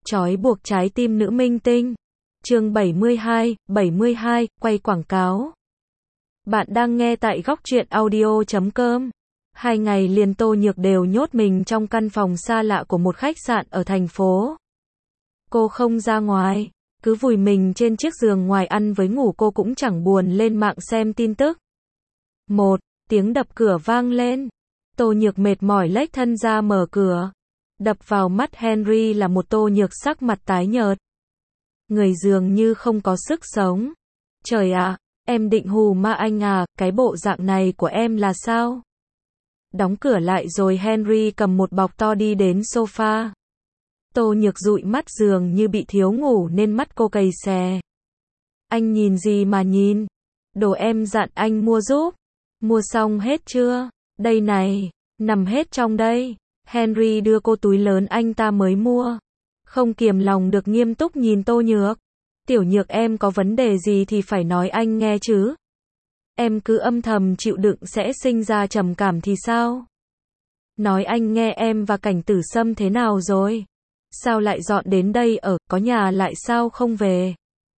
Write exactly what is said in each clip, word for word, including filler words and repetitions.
Trói buộc trái tim nữ minh tinh. Chương bảy mươi hai, bảy mươi hai, quay quảng cáo. Bạn đang nghe tại góc truyện audio chấm com. Hai ngày liền Tô Nhược đều nhốt mình trong căn phòng xa lạ của một khách sạn ở thành phố. Cô không ra ngoài, cứ vùi mình trên chiếc giường, ngoài ăn với ngủ cô cũng chẳng buồn lên mạng xem tin tức. Một tiếng đập cửa vang lên. Tô Nhược mệt mỏi lếch thân ra mở cửa. Đập vào mắt Henry là một Tô Nhược sắc mặt tái nhợt. Người dường như không có sức sống. Trời ạ, em định hù ma anh à, cái bộ dạng này của em là sao? Đóng cửa lại rồi Henry cầm một bọc to đi đến sofa. Tô Nhược dụi mắt, dường như bị thiếu ngủ nên mắt cô cay xè. Anh nhìn gì mà nhìn? Đồ em dặn anh mua giúp. Mua xong hết chưa? Đây này, nằm hết trong đây. Henry đưa cô túi lớn anh ta mới mua. Không kiềm lòng được nghiêm túc nhìn Tô Nhược. Tiểu Nhược, em có vấn đề gì thì phải nói anh nghe chứ. Em cứ âm thầm chịu đựng sẽ sinh ra trầm cảm thì sao? Nói anh nghe, em và Cảnh Tử Sâm thế nào rồi? Sao lại dọn đến đây ở, có nhà lại sao không về?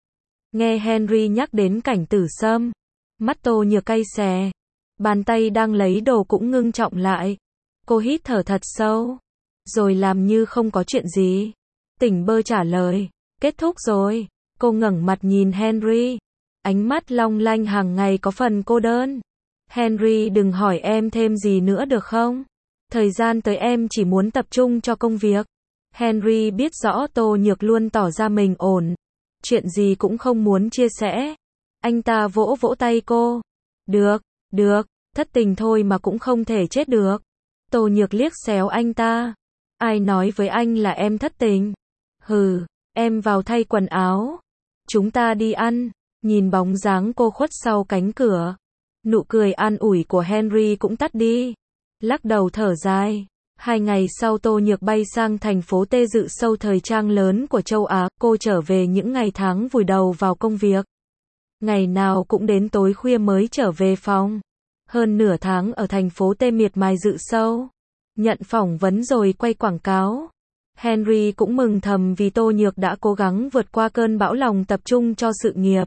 Nghe Henry nhắc đến Cảnh Tử Sâm, mắt Tô Nhược cay xè. Bàn tay đang lấy đồ cũng ngưng trọng lại. Cô hít thở thật sâu, rồi làm như không có chuyện gì. Tỉnh bơ trả lời, kết thúc rồi. Cô ngẩng mặt nhìn Henry, ánh mắt long lanh hàng ngày có phần cô đơn. Henry, đừng hỏi em thêm gì nữa được không? Thời gian tới em chỉ muốn tập trung cho công việc. Henry biết rõ Tô Nhược luôn tỏ ra mình ổn, chuyện gì cũng không muốn chia sẻ. Anh ta vỗ vỗ tay cô. Được, được, thất tình thôi mà cũng không thể chết được. Tô Nhược liếc xéo anh ta. Ai nói với anh là em thất tình? Hừ, em vào thay quần áo. Chúng ta đi ăn. Nhìn bóng dáng cô khuất sau cánh cửa, nụ cười an ủi của Henry cũng tắt đi. Lắc đầu thở dài. Hai ngày sau Tô Nhược bay sang thành phố T dự show thời trang lớn của châu Á. Cô trở về những ngày tháng vùi đầu vào công việc. Ngày nào cũng đến tối khuya mới trở về phòng. Hơn nửa tháng ở thành phố T miệt mài dự show, nhận phỏng vấn rồi quay quảng cáo. Henry cũng mừng thầm vì Tô Nhược đã cố gắng vượt qua cơn bão lòng, tập trung cho sự nghiệp.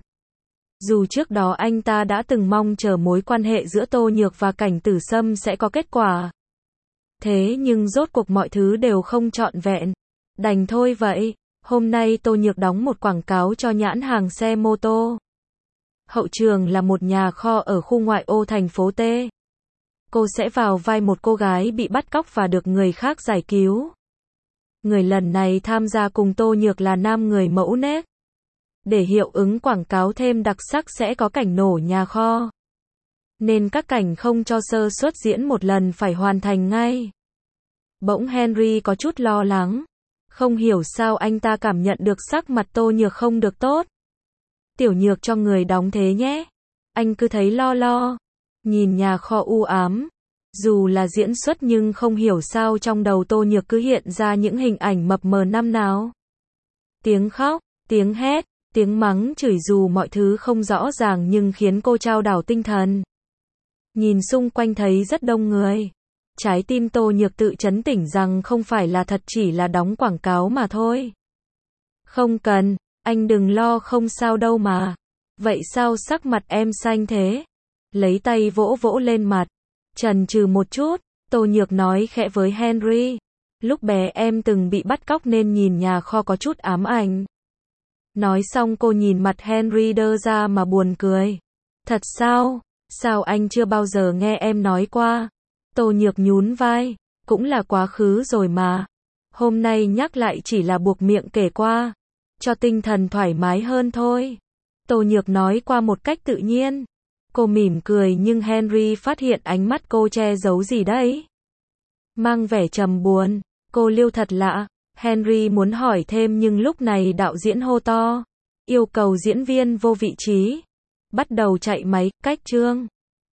Dù trước đó anh ta đã từng mong chờ mối quan hệ giữa Tô Nhược và Cảnh Tử Sâm sẽ có kết quả. Thế nhưng rốt cuộc mọi thứ đều không trọn vẹn. Đành thôi vậy. Hôm nay Tô Nhược đóng một quảng cáo cho nhãn hàng xe mô tô. Hậu trường là một nhà kho ở khu ngoại ô thành phố T. Cô sẽ vào vai một cô gái bị bắt cóc và được người khác giải cứu. Người lần này tham gia cùng Tô Nhược là nam người mẫu nét. Để hiệu ứng quảng cáo thêm đặc sắc sẽ có cảnh nổ nhà kho. Nên các cảnh không cho sơ suất diễn một lần, phải hoàn thành ngay. Bỗng Henry có chút lo lắng. Không hiểu sao anh ta cảm nhận được sắc mặt Tô Nhược không được tốt. Tiểu Nhược, cho người đóng thế nhé. Anh cứ thấy lo lo. Nhìn nhà kho u ám. Dù là diễn xuất nhưng không hiểu sao trong đầu Tô Nhược cứ hiện ra những hình ảnh mập mờ năm nào. Tiếng khóc, tiếng hét, tiếng mắng chửi, dù mọi thứ không rõ ràng nhưng khiến cô chao đảo tinh thần. Nhìn xung quanh thấy rất đông người. Trái tim Tô Nhược tự trấn tĩnh rằng không phải là thật, chỉ là đóng quảng cáo mà thôi. Không cần, anh đừng lo, không sao đâu mà. Vậy sao sắc mặt em xanh thế? Lấy tay vỗ vỗ lên mặt. Chần chừ một chút, Tô Nhược nói khẽ với Henry. Lúc bé em từng bị bắt cóc nên nhìn nhà kho có chút ám ảnh. Nói xong cô nhìn mặt Henry đơ ra mà buồn cười. Thật sao? Sao anh chưa bao giờ nghe em nói qua? Tô Nhược nhún vai. Cũng là quá khứ rồi mà. Hôm nay nhắc lại chỉ là buộc miệng kể qua, cho tinh thần thoải mái hơn thôi. Tô Nhược nói qua một cách tự nhiên. Cô mỉm cười nhưng Henry phát hiện ánh mắt cô che giấu gì đấy. Mang vẻ trầm buồn. Cô liêu thật lạ. Henry muốn hỏi thêm nhưng lúc này đạo diễn hô to. Yêu cầu diễn viên vô vị trí. Bắt đầu chạy máy, cách chương.